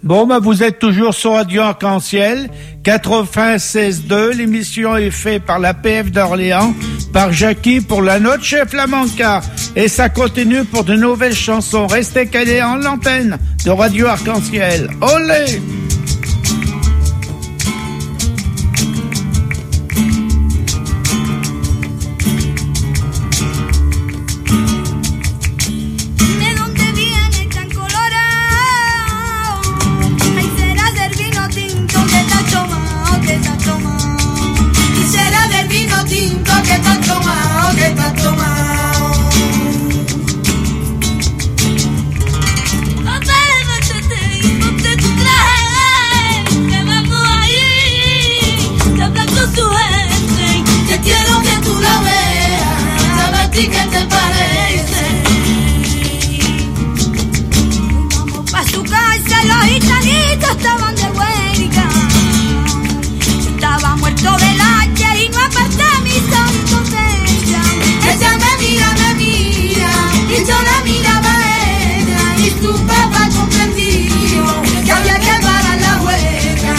Bon, bah, vous êtes toujours sur Radio Arc-en-Ciel, 96.2. L'émission est faite par la PF d'Orléans, par Jackie pour la Noche Flamenca. Et ça continue pour de nouvelles chansons. Restez calés en l'antenne de Radio Arc-en-Ciel. Olé! ¿Qué te parece? Vamos pa' su casa, los gitanitos estaban de huelga. Estaba muerto del ayer y no aparté mi santo de ella. Ella me mira, y yo la miraba a ella. Y su papá comprendió que había que parar la huelga.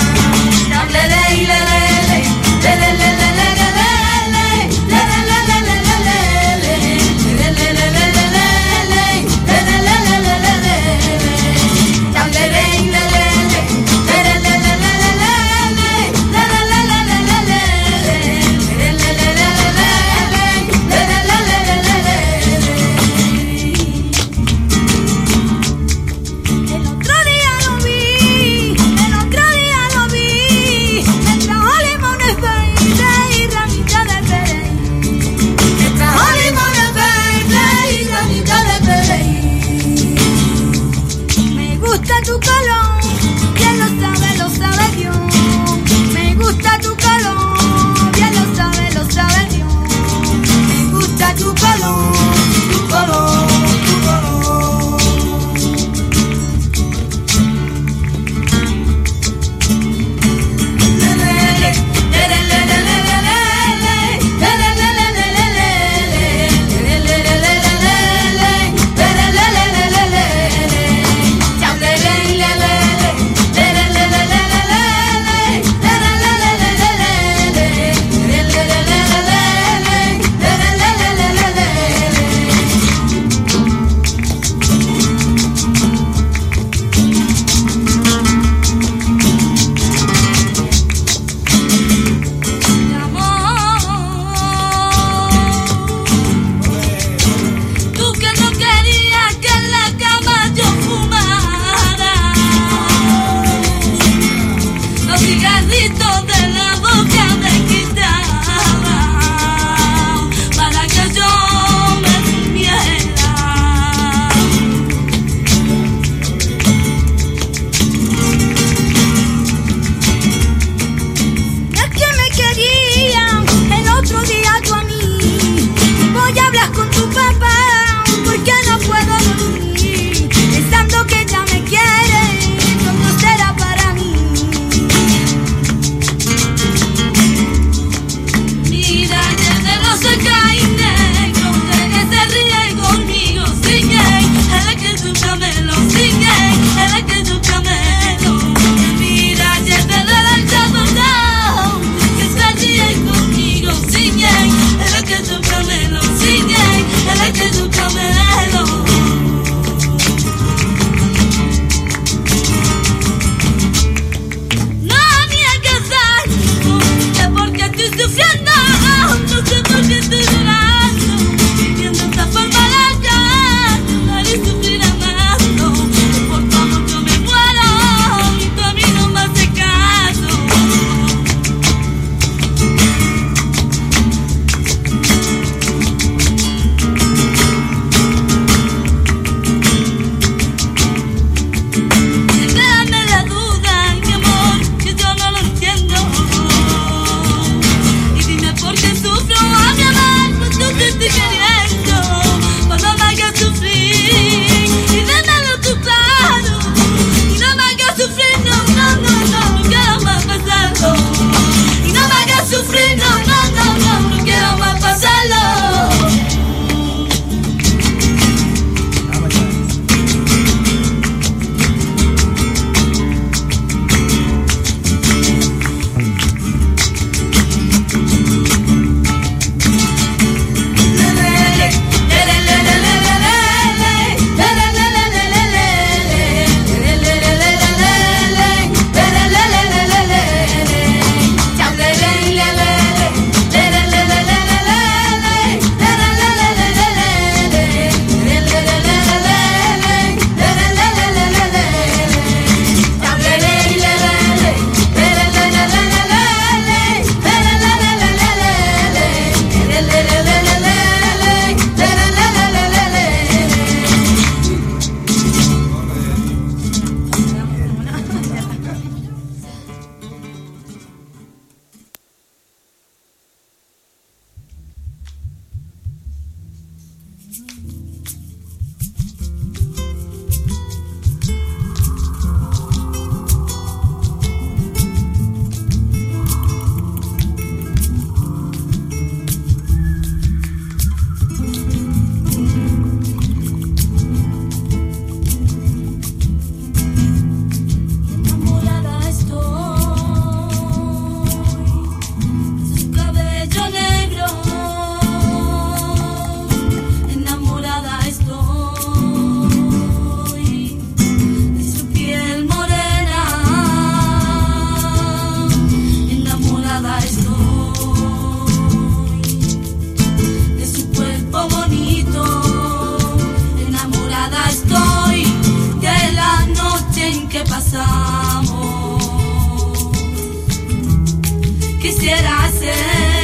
quisiera ser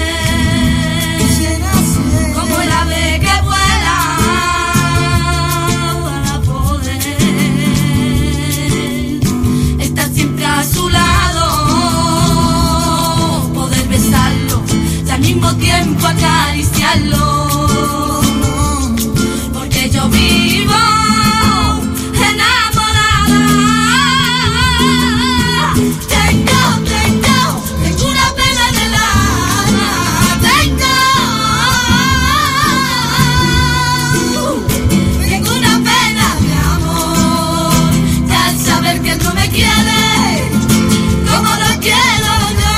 como el ave que vuela para poder estar siempre a su lado, poder besarlo y al mismo tiempo acariciarlo. Yo vivo enamorada. Tengo una pena en el alma. Tengo una pena de amor. Y al saber que no me quiere como lo quiero yo.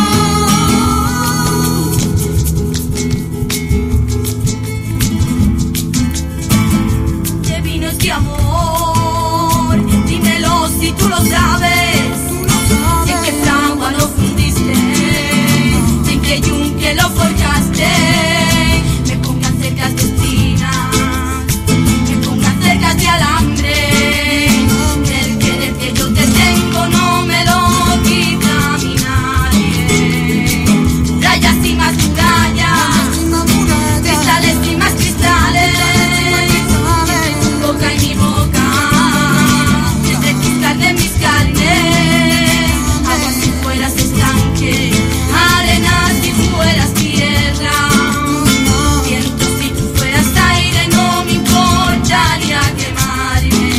De amor, dímelo si tú lo sabes. En qué fragua lo fundiste, en qué yunque lo forjaste. Me pongas cercas de espinas, me pongas cercas de alambre. El querer que yo te tengo no me lo quita mi nadie. Murallas y más murallas, cristales y más cristales. Boca y mi boca, entre cristal de mis carnes, agua si fueras estanque, arena si fueras tierra, viento si tú fueras aire, no me importaría quemarme.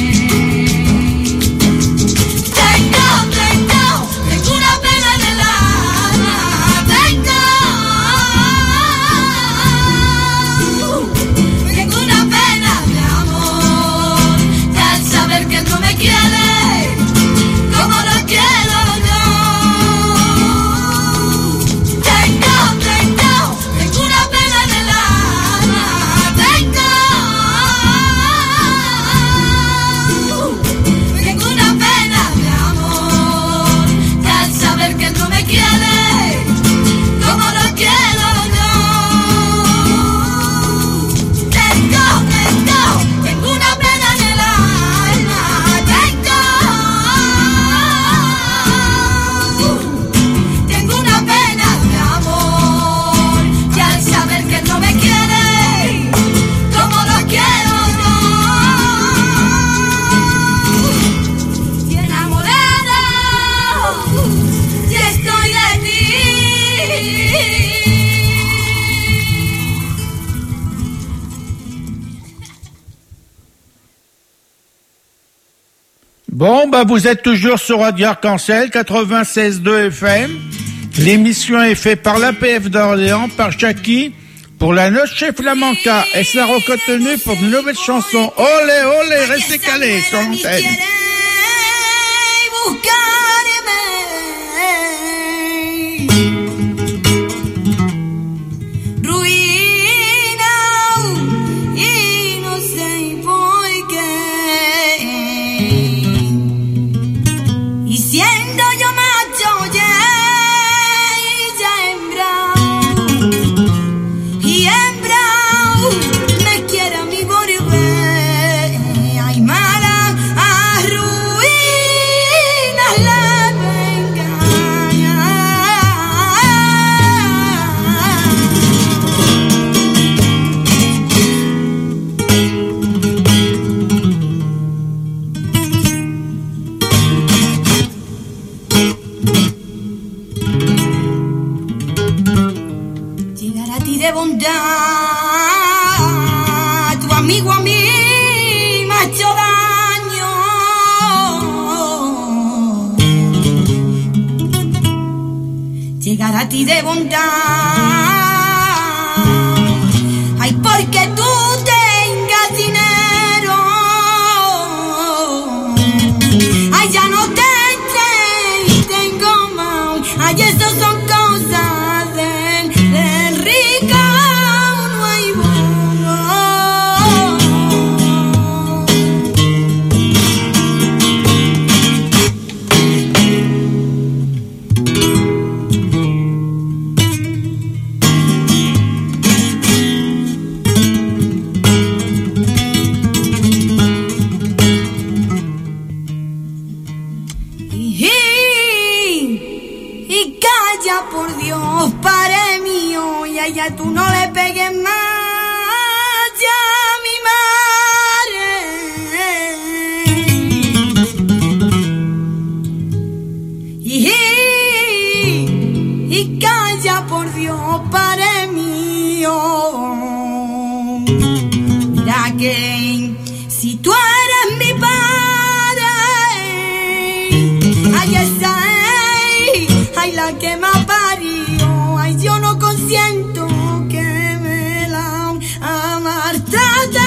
Tengo una pena en el alma, tengo una pena de amor. Al saber que no me quiere como lo quiero yo. Tengo una pena en el alma. Tengo una pena de amor. Al saber que no me quiere como lo quiero yo. Tengo una pena en el alma. Tengo una pena de amor. Y al saber que no me quiere como lo quiero yo. Y enamorada, y estoy de ti. Bon, bah vous êtes toujours sur Radio Arc-en-Ciel, 96.2 FM. L'émission est faite par l'APF d'Orléans, par Jackie, pour la Noche Flamenca. Et ça retenu pour de nouvelles chansons. Olé, olé, restez calés sur l'antenne. Siendo yo macho, ya hembrao, me quiere a mi volver. Ay, mala, arruinas la venga. Llegar a ti de bondad, tu amigo a mí me ha hecho daño. Llegar a ti de bondad, ay, porque tú tengas dinero, ay, ya no tengo más, ay, eso son cosas del rico, no hay bono. Mira que si tú eres mi padre, ay esa es, ay la que me parió, ay yo no consiento que me la amartrate.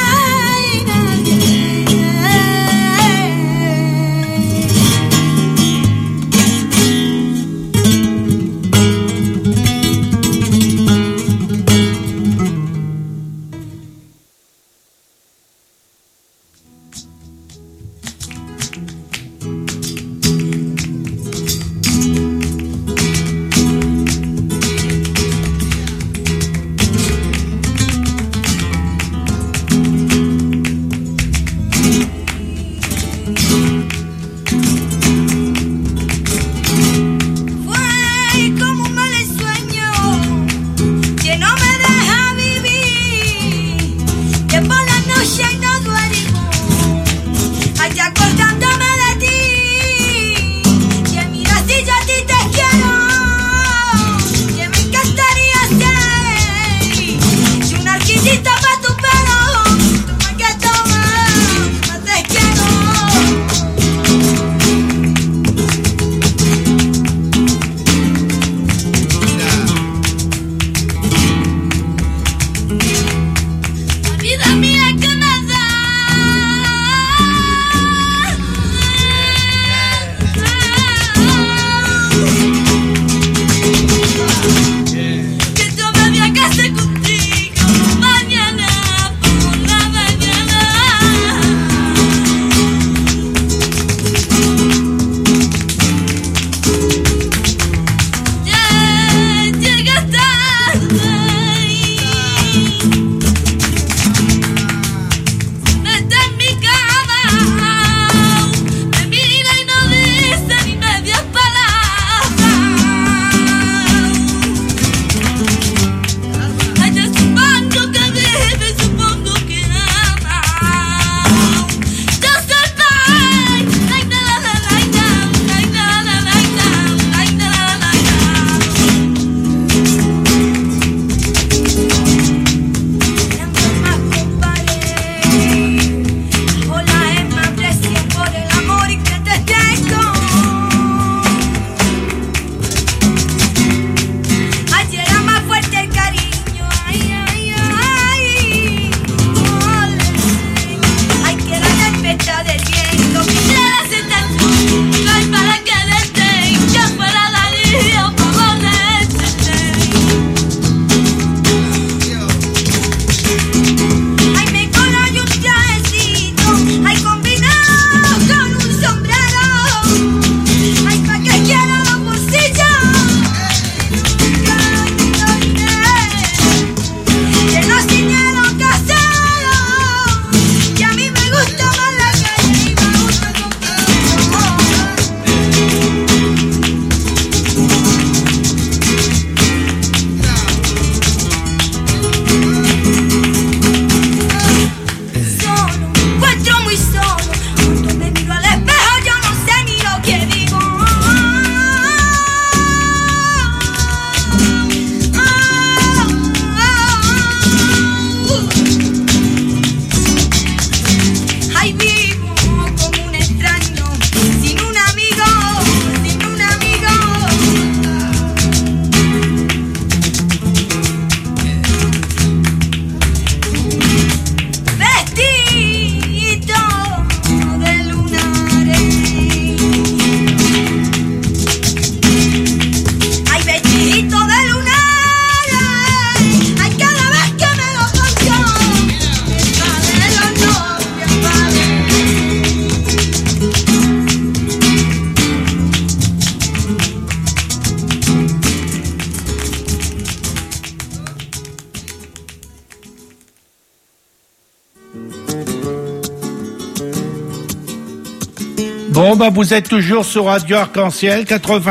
Bon, bah, vous êtes toujours sur Radio Arc-en-Ciel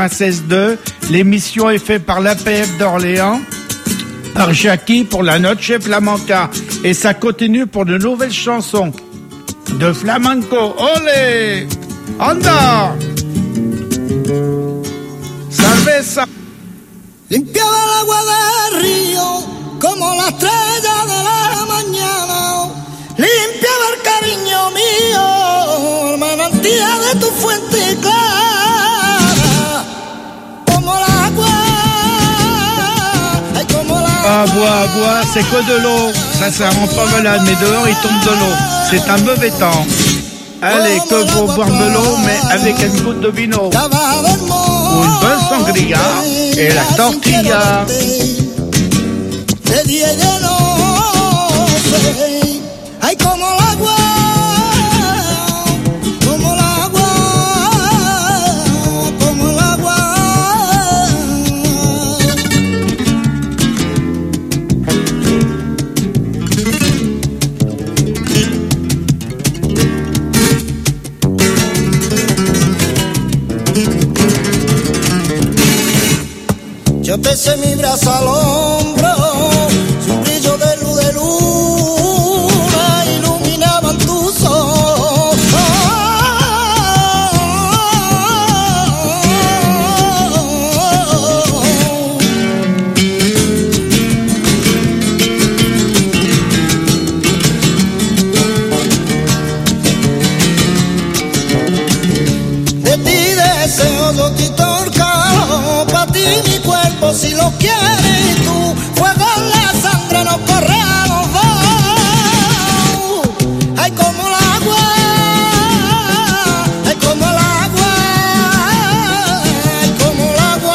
96.2. L'émission est faite par l'APF d'Orléans, par Jackie pour la Noche Flamenca. Et ça continue pour de nouvelles chansons de flamenco. Olé! Anda! Cerveza. Limpiaba el agua del río como la estrella de la mañana. energía de tu fuente clara, como el agua, ay, como el agua. Bois, c'est que de l'eau. Ça rend pas malade, mais dehors il tombe de l'eau. C'est un mauvais temps. Allez, que pour boire de l'eau, mais avec une goutte de vino. Ou une bonne sangria et la tortilla. De día y de noche, ay, como el agua, como el agua, como el agua. Yo te eché mi brazo al hombro, su brillo de luna iluminaban tus ojos. De ti deseo yo te torcado, pa' ti mi cuerpo si lo quieres tú, fuego en la sangre nos corre a los dos. Ay, como el agua, ay, como el agua, ay, como el agua.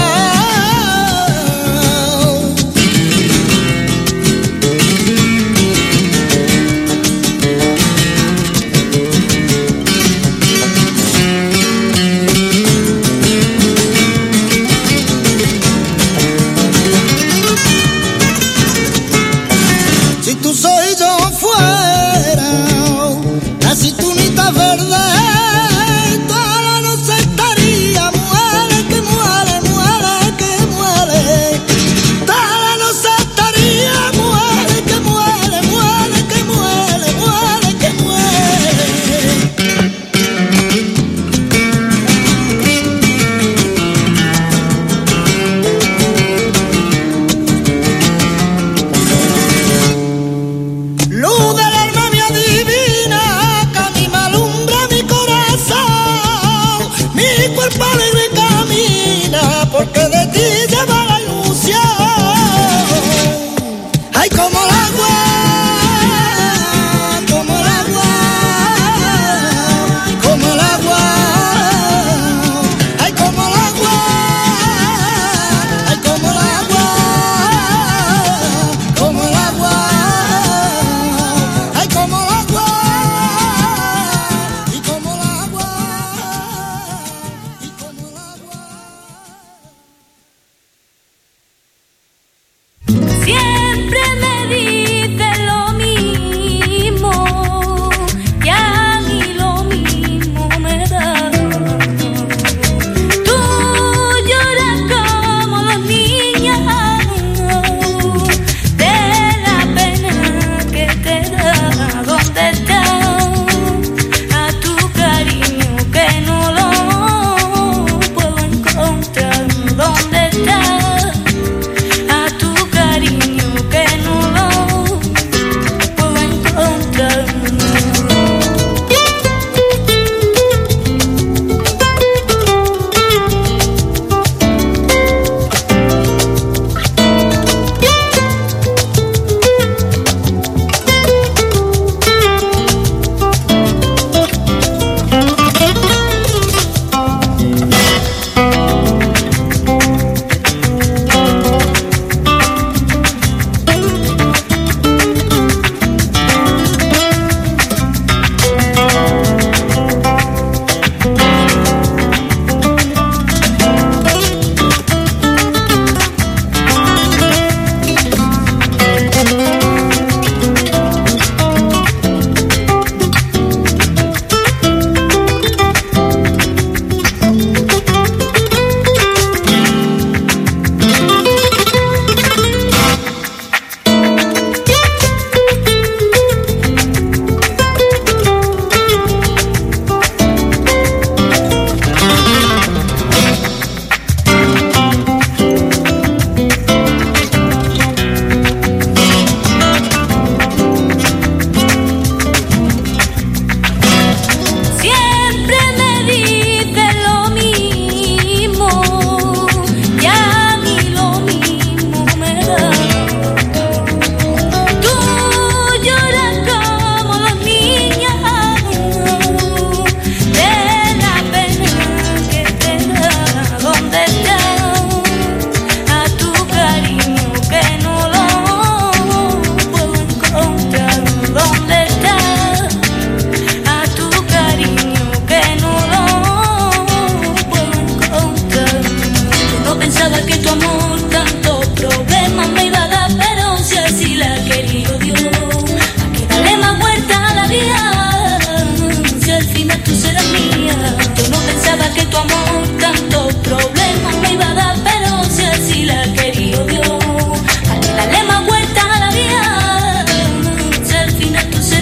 Si tú soy yo fuera, la cinturita verde, toda la noche estaría, muere que muere, muere que muere. Toda la noche estaría, muere que muere, muere que muere, muere que muere. Luz de la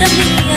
serás mía.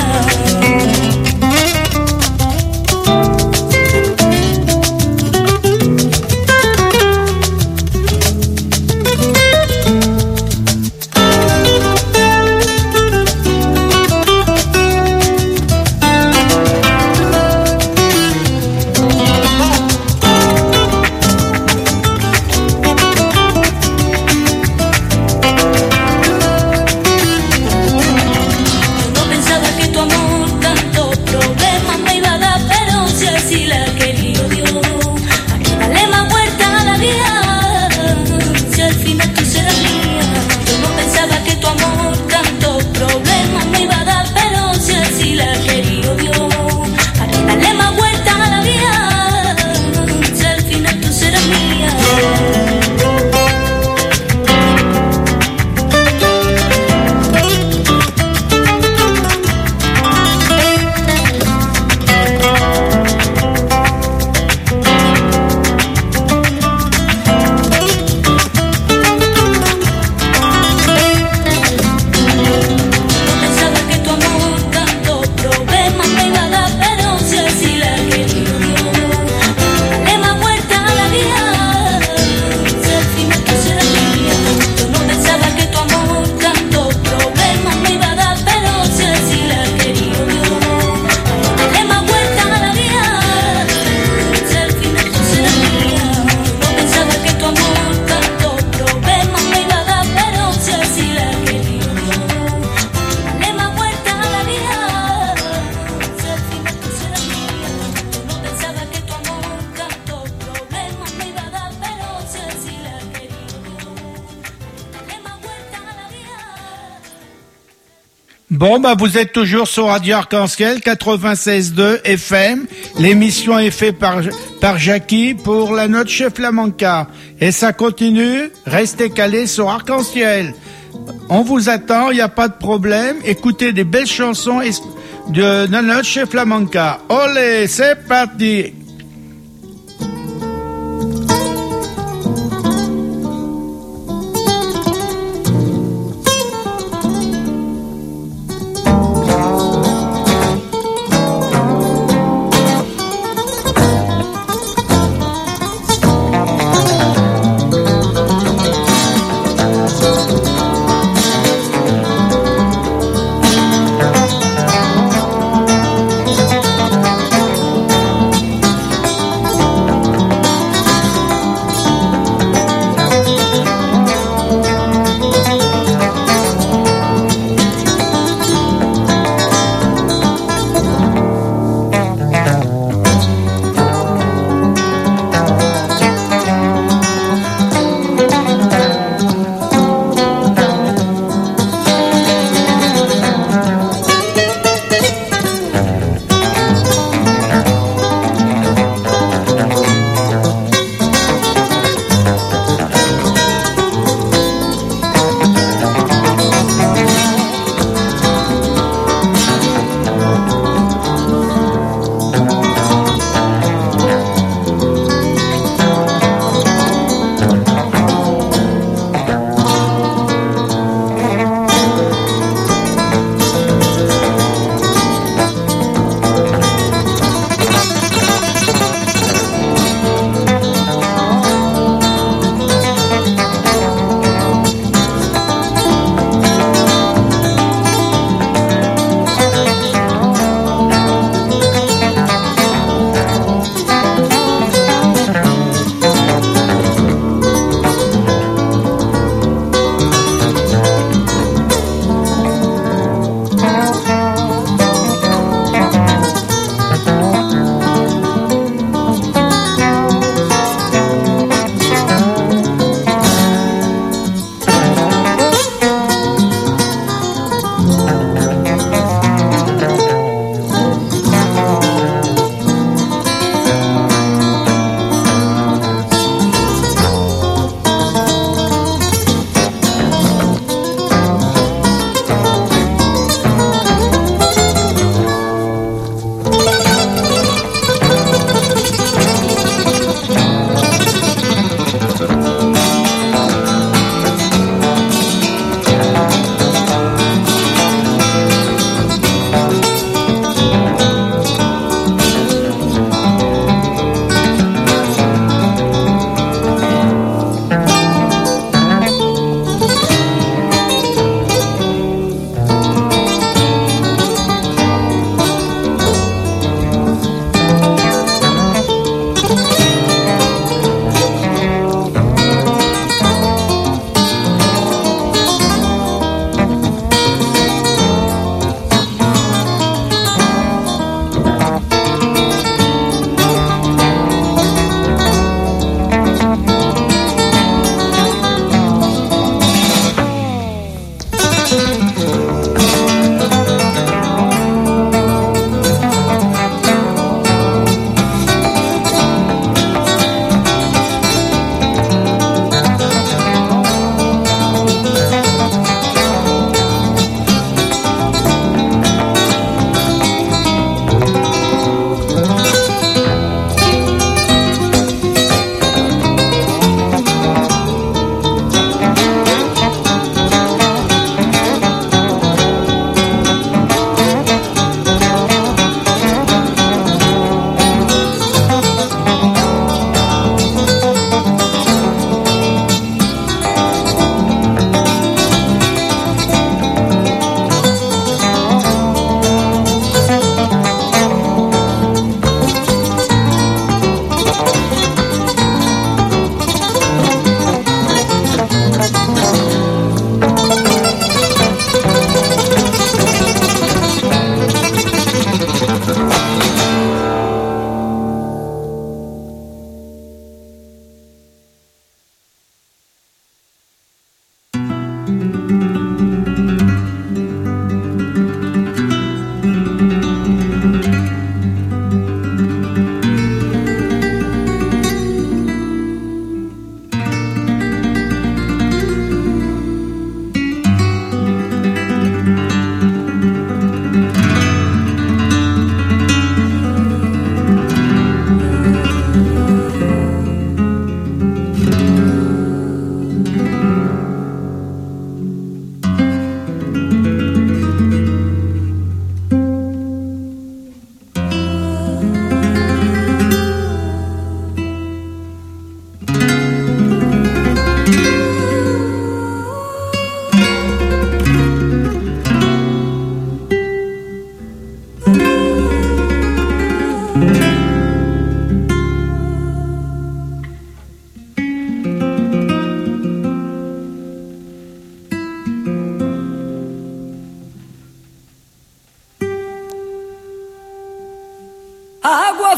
Bon, bah, vous êtes toujours sur Radio Arc-en-Ciel, 96.2 FM. L'émission est faite par Jackie pour la Noche Flamenca. Et ça continue. Restez calés sur Arc-en-Ciel. On vous attend, il n'y a pas de problème. Écoutez des belles chansons de la Noche Flamenca. Olé, c'est parti!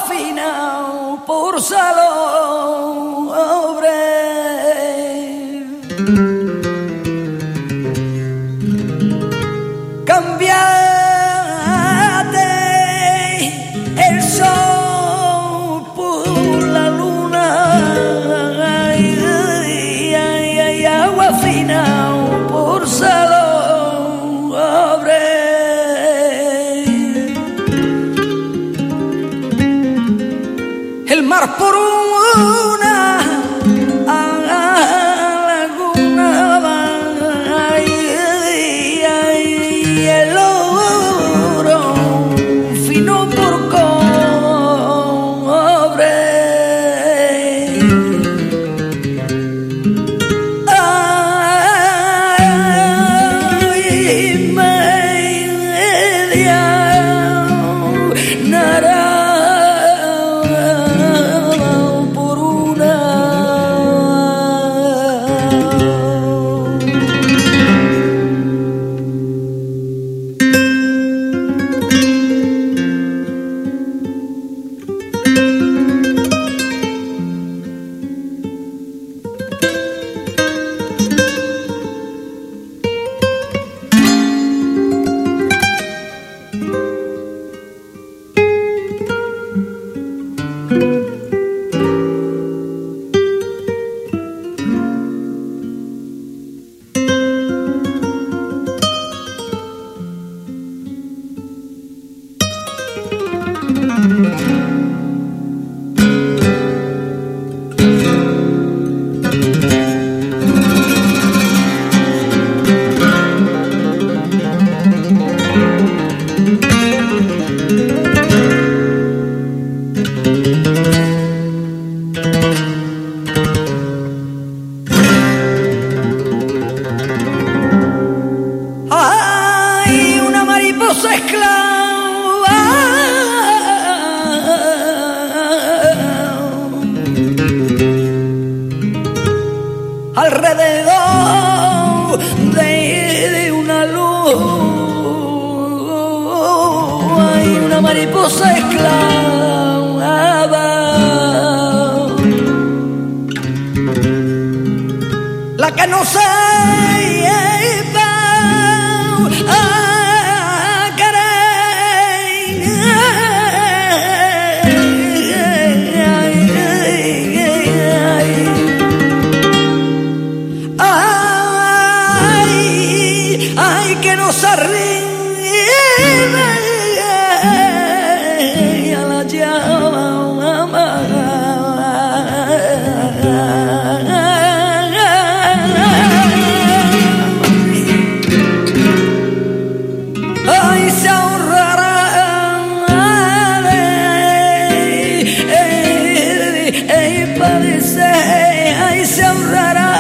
fina por salobre. Cambiate el sol por la luna, y agua fina por salobre. El mar por una laguna, y el oro fino por cobre. Ay, media naranja por una. Hay una mariposa esclava alrededor de una luz. Hay una mariposa esclava, la que no se que nos arrime a la llama. Ay, se ahorrará padece, ay, se ahorrará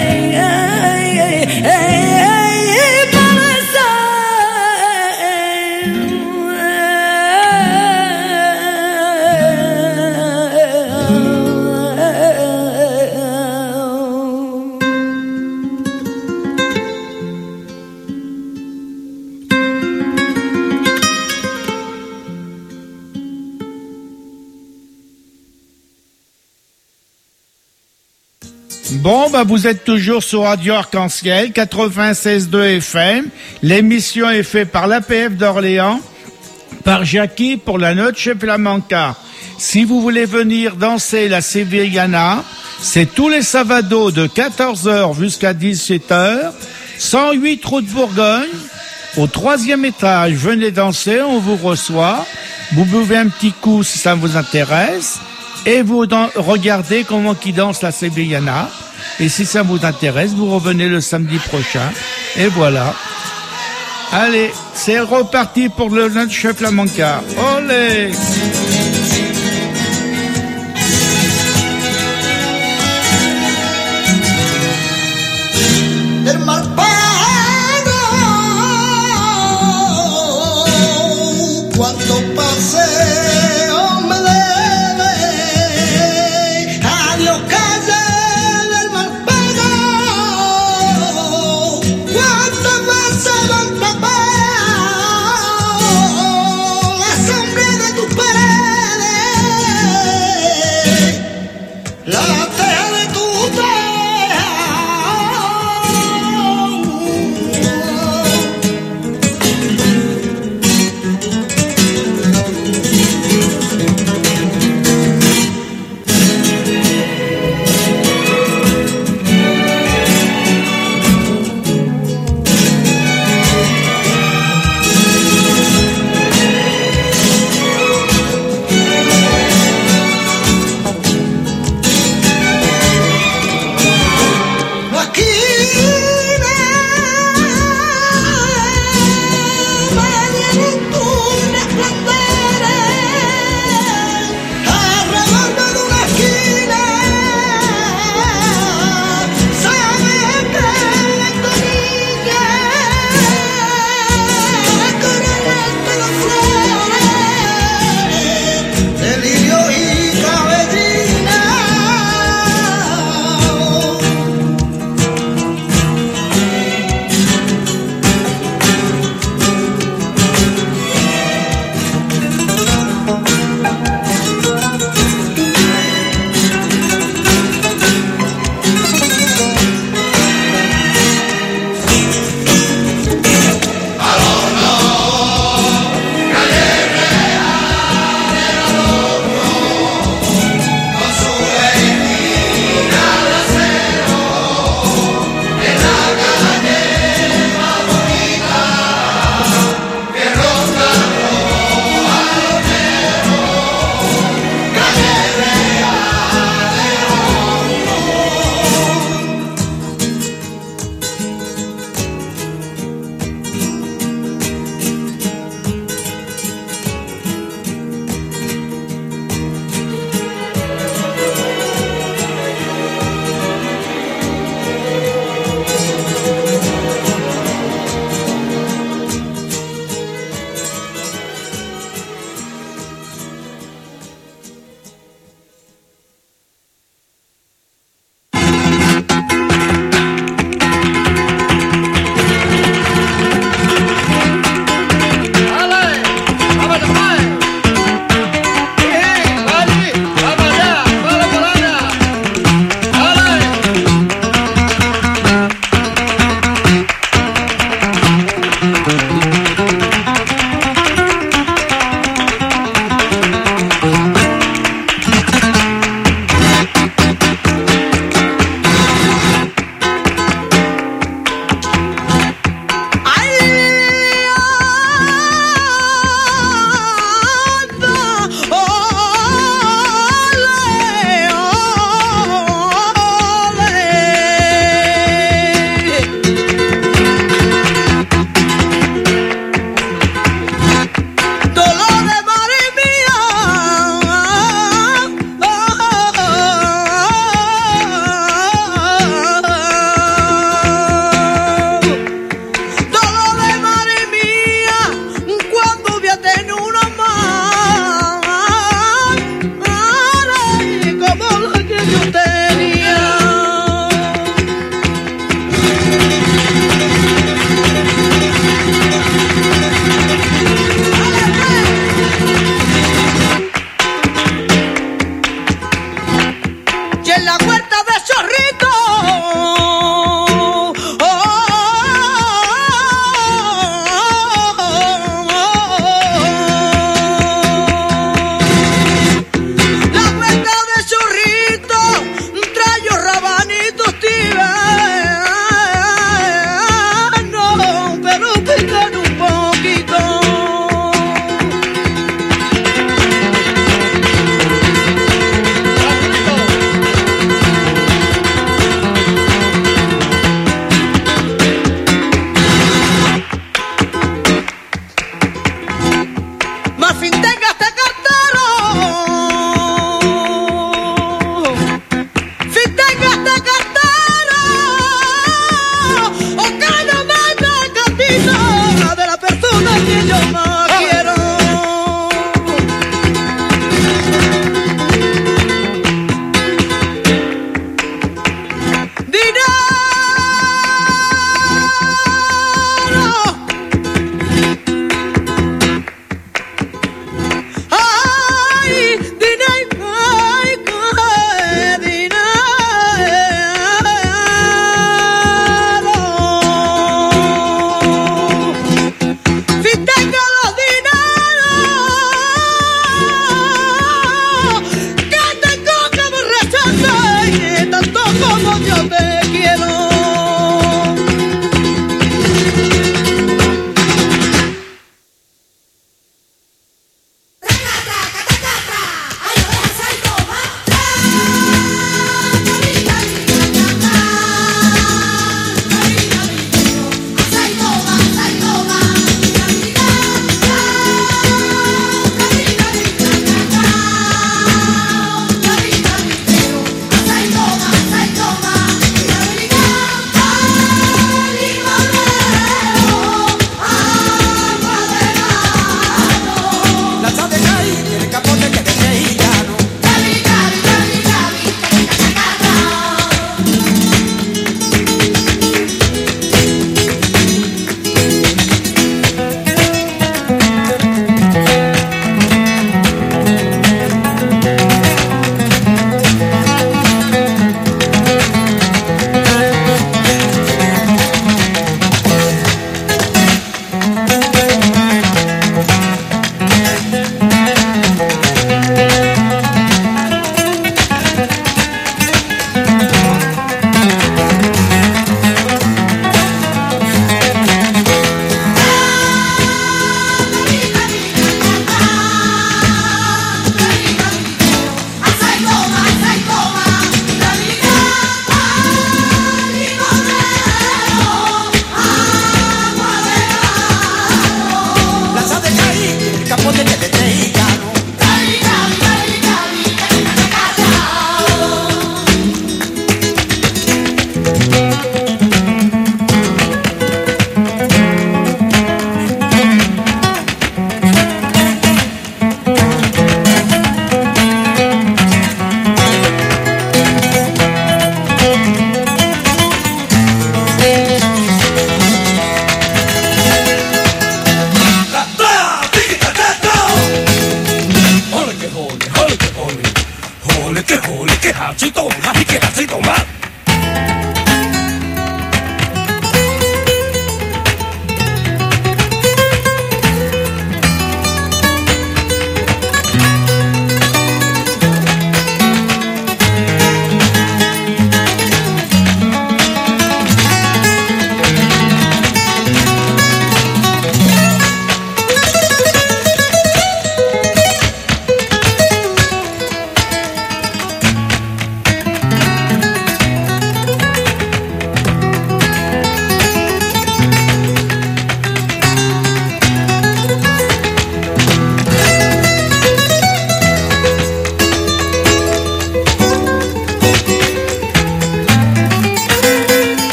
Bon, bah vous êtes toujours sur Radio Arc-en-Ciel, 96.2 FM. L'émission est faite par l'APF d'Orléans, par Jackie pour la Noche Flamenca. Si vous voulez venir danser la Sevillana, c'est tous les savados de 14h jusqu'à 17h, 108 route Bourgogne, au 3e étage. Venez danser, on vous reçoit. Vous buvez un petit coup si ça vous intéresse. Et vous regardez comment qui danse la Sevillana. Et si ça vous intéresse, vous revenez le samedi prochain. Et voilà. Allez, c'est reparti pour le Noche Flamenca. Olé! El mar pago cuando paseo me debe. Adiós calle del mar pago cuando paseo me debe. La sombra de tu pared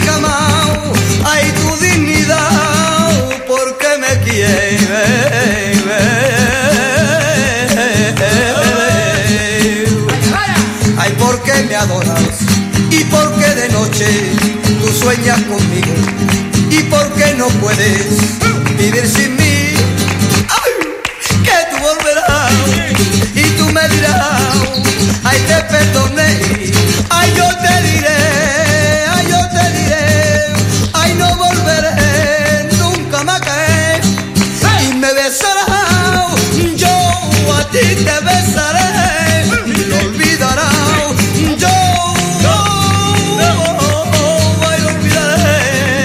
jamás. Ay, tu dignidad, porque me quieres. Ay, porque me adoras y porque de noche tú sueñas conmigo y porque no puedes vivir sin mí. Ay, que tú volverás y tú me dirás, ay, te perdoné, ay, yo te diré, ay, no volveré nunca más a caer. Y me besarás, yo a ti te besaré, lo olvidarás, yo ay, lo olvidaré.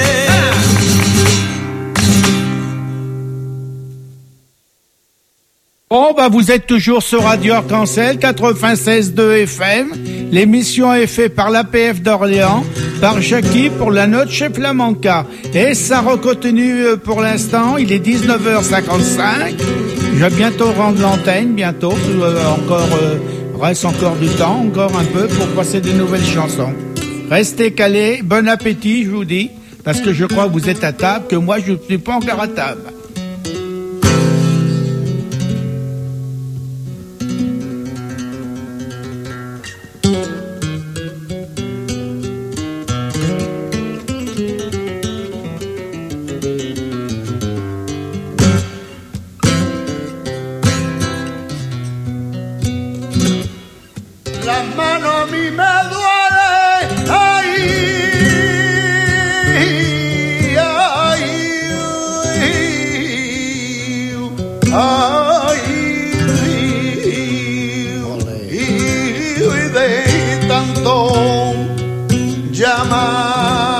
Bon, bah, vous êtes toujours sur Radio Arc-en-Ciel, 96.2 FM. L'émission est faite par l'APF d'Orléans, par Jackie pour la Noche Flamenca. Et ça recontinue pour l'instant, il est 19h55. Je vais bientôt rendre l'antenne, bientôt. Reste encore du temps, encore un peu pour passer de nouvelles chansons. Restez calés, bon appétit, je vous dis, parce que je crois que vous êtes à table, que moi je ne suis pas encore à table. Las manos a mí me duelen, ay, ay, ay, y de tanto llamar.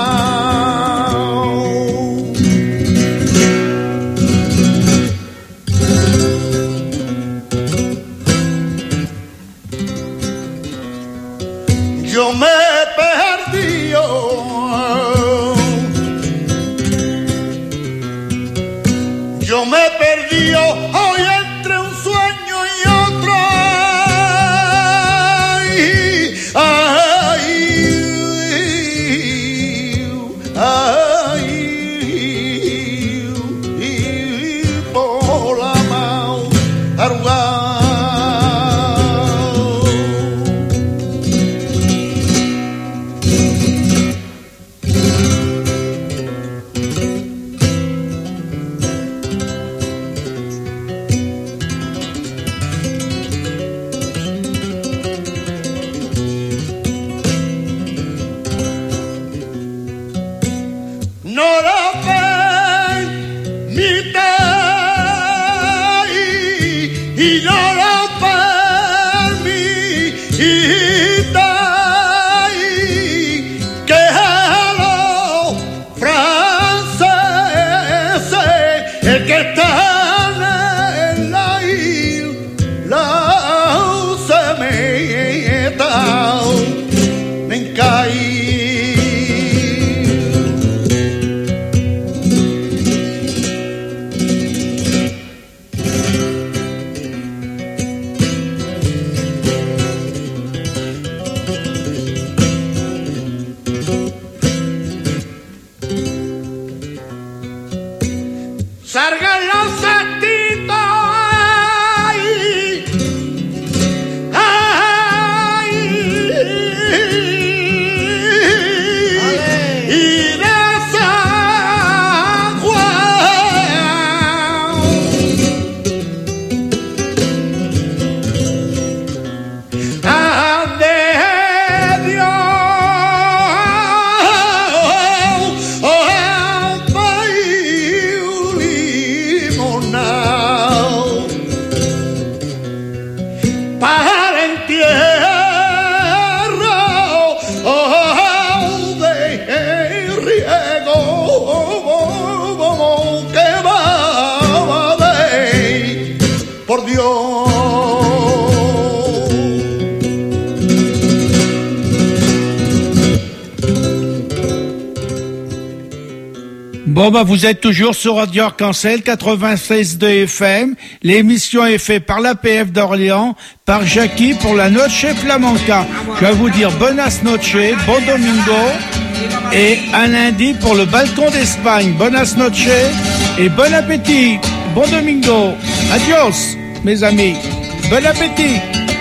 Yo me perdí, yo me perdí hoy entre un sueño y otro. Ay, ay, ay, por la mano arrugada. No la permite y no la permite que los franceses que están en la isla se metan en caer. Bon, vous êtes toujours sur Radio Arc-en-Ciel 96.2 FM. L'émission est faite par l'APF d'Orléans, par Jackie pour la Noche Flamenca. Je vais vous dire buenas noches, bon domingo, et un lundi pour le balcon d'Espagne. Buenas noches et bon appétit. Bon domingo. Adios, mes amis. Bon appétit.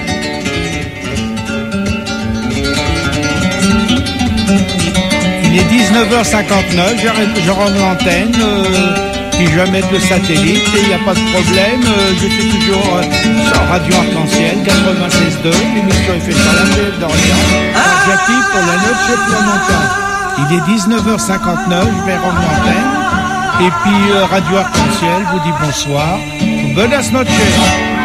Il est 19h59, je rends l'antenne, puis je vais mettre le satellite et il n'y a pas de problème. Je suis toujours sur Radio Arc-en-Ciel 96.2, l'émission est faite par la PF d'Orléans, par Jackie pour la Noche Flamenca. Il est 19h59, je vais rendre l'antenne et puis Radio Arc-en-Ciel vous dit bonsoir. Buenas noches.